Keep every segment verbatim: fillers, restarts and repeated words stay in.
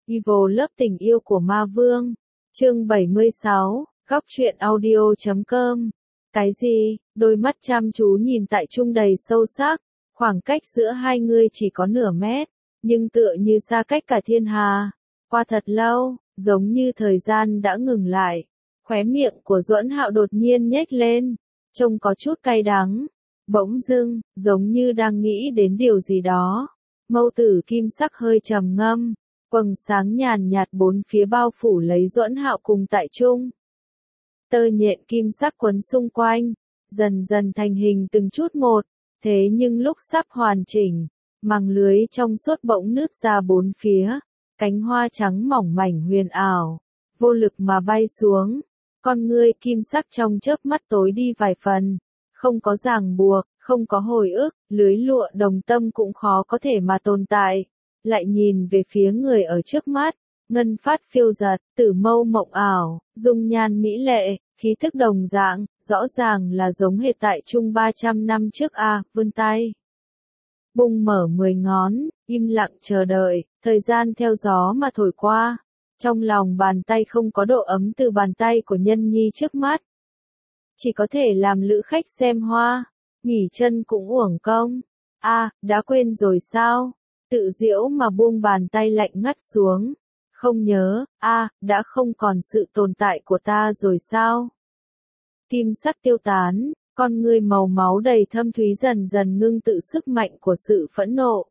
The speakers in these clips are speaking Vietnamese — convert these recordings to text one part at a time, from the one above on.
Evil Love tình yêu của ma vương. Chương bảy mươi sáu, góc truyện audio chấm com. Cái gì? Đôi mắt chăm chú nhìn Tại Trung đầy sâu sắc, khoảng cách giữa hai người chỉ có nửa mét, nhưng tựa như xa cách cả thiên hà. Qua thật lâu, giống như thời gian đã ngừng lại, khóe miệng của Duẫn Hạo đột nhiên nhếch lên, trông có chút cay đắng. Bỗng dưng, giống như đang nghĩ đến điều gì đó, mâu tử kim sắc hơi trầm ngâm, quầng sáng nhàn nhạt bốn phía bao phủ lấy Duẫn Hạo cùng Tại Trung. Tơ nhện kim sắc quấn xung quanh, dần dần thành hình từng chút một, thế nhưng lúc sắp hoàn chỉnh, màng lưới trong suốt bỗng nứt ra bốn phía, cánh hoa trắng mỏng mảnh huyền ảo, vô lực mà bay xuống, con ngươi kim sắc trong chớp mắt tối đi vài phần, không có ràng buộc, không có hồi ức, lưới lụa đồng tâm cũng khó có thể mà tồn tại. Lại nhìn về phía người ở trước mắt, ngân phát phiêu giật, tử mâu mộng ảo, dung nhan mỹ lệ, khí thức đồng dạng, rõ ràng là giống hệt Tại Trung ba trăm năm trước a, vươn tay. Bung mở mười ngón, im lặng chờ đợi, thời gian theo gió mà thổi qua, trong lòng bàn tay không có độ ấm từ bàn tay của nhân nhi trước mắt. Chỉ có thể làm lữ khách xem hoa, nghỉ chân cũng uổng công. A, đã quên rồi sao? Tự giễu mà buông bàn tay lạnh ngắt xuống. Không nhớ, a, đã không còn sự tồn tại của ta rồi sao? Kim sắc tiêu tán, con ngươi màu máu đầy thâm thúy dần dần ngưng tự sức mạnh của sự phẫn nộ.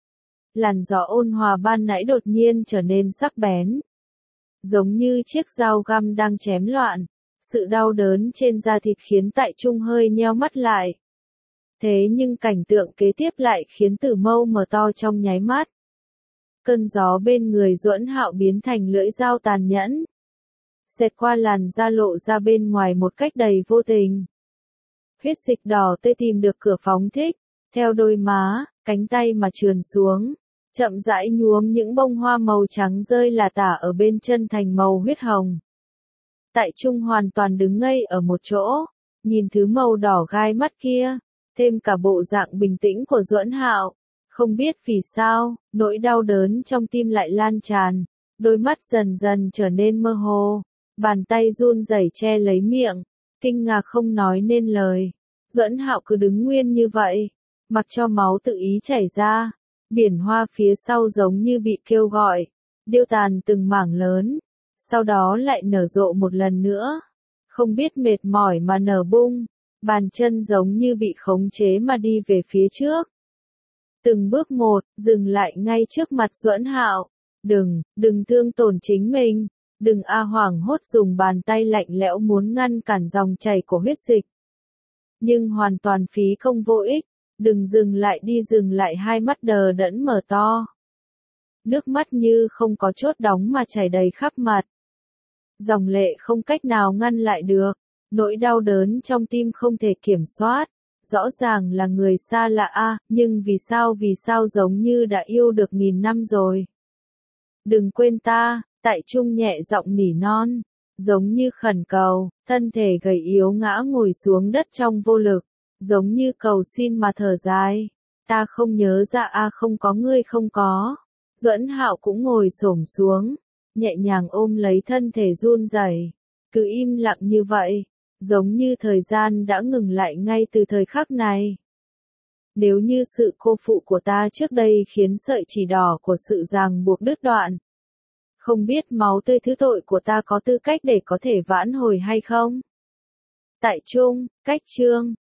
Làn gió ôn hòa ban nãy đột nhiên trở nên sắc bén. Giống như chiếc dao găm đang chém loạn, sự đau đớn trên da thịt khiến Tại Trung hơi nheo mắt lại. Thế nhưng cảnh tượng kế tiếp lại khiến tử mâu mở to trong nháy mắt. Cơn gió bên người Duẫn Hạo biến thành lưỡi dao tàn nhẫn, xẹt qua làn da lộ ra bên ngoài một cách đầy vô tình. Huyết dịch đỏ tươi tìm được cửa phóng thích, theo đôi má, cánh tay mà trườn xuống, chậm rãi nhuốm những bông hoa màu trắng rơi lả tả ở bên chân thành màu huyết hồng. Tại Trung hoàn toàn đứng ngây ở một chỗ, nhìn thứ màu đỏ gai mắt kia, thêm cả bộ dạng bình tĩnh của Duẫn Hạo. Không biết vì sao, nỗi đau đớn trong tim lại lan tràn, đôi mắt dần dần trở nên mơ hồ, bàn tay run rẩy che lấy miệng, kinh ngạc không nói nên lời. Duẫn Hạo cứ đứng nguyên như vậy, mặc cho máu tự ý chảy ra, biển hoa phía sau giống như bị kêu gọi, điêu tàn từng mảng lớn, sau đó lại nở rộ một lần nữa, không biết mệt mỏi mà nở bung, bàn chân giống như bị khống chế mà đi về phía trước. Từng bước một, dừng lại ngay trước mặt Duẫn Hạo. Đừng, đừng thương tổn chính mình, đừng a hoảng hốt dùng bàn tay lạnh lẽo muốn ngăn cản dòng chảy của huyết dịch. Nhưng hoàn toàn phí công vô ích, đừng dừng lại đi dừng lại hai mắt đờ đẫn mở to. Nước mắt như không có chốt đóng mà chảy đầy khắp mặt. Dòng lệ không cách nào ngăn lại được, nỗi đau đớn trong tim không thể kiểm soát. Rõ ràng là người xa lạ a, nhưng vì sao vì sao giống như đã yêu được nghìn năm rồi. Đừng quên ta, Tại Trung nhẹ giọng nỉ non, giống như khẩn cầu, thân thể gầy yếu ngã ngồi xuống đất trong vô lực, giống như cầu xin mà thở dài. Ta không nhớ ra a, không có ngươi không có. Duẫn Hạo cũng ngồi xổm xuống, nhẹ nhàng ôm lấy thân thể run rẩy, cứ im lặng như vậy. Giống như thời gian đã ngừng lại ngay từ thời khắc này. Nếu như sự cô phụ của ta trước đây khiến sợi chỉ đỏ của sự ràng buộc đứt đoạn, không biết máu tươi thứ tội của ta có tư cách để có thể vãn hồi hay không? Tại Trung, cách chương.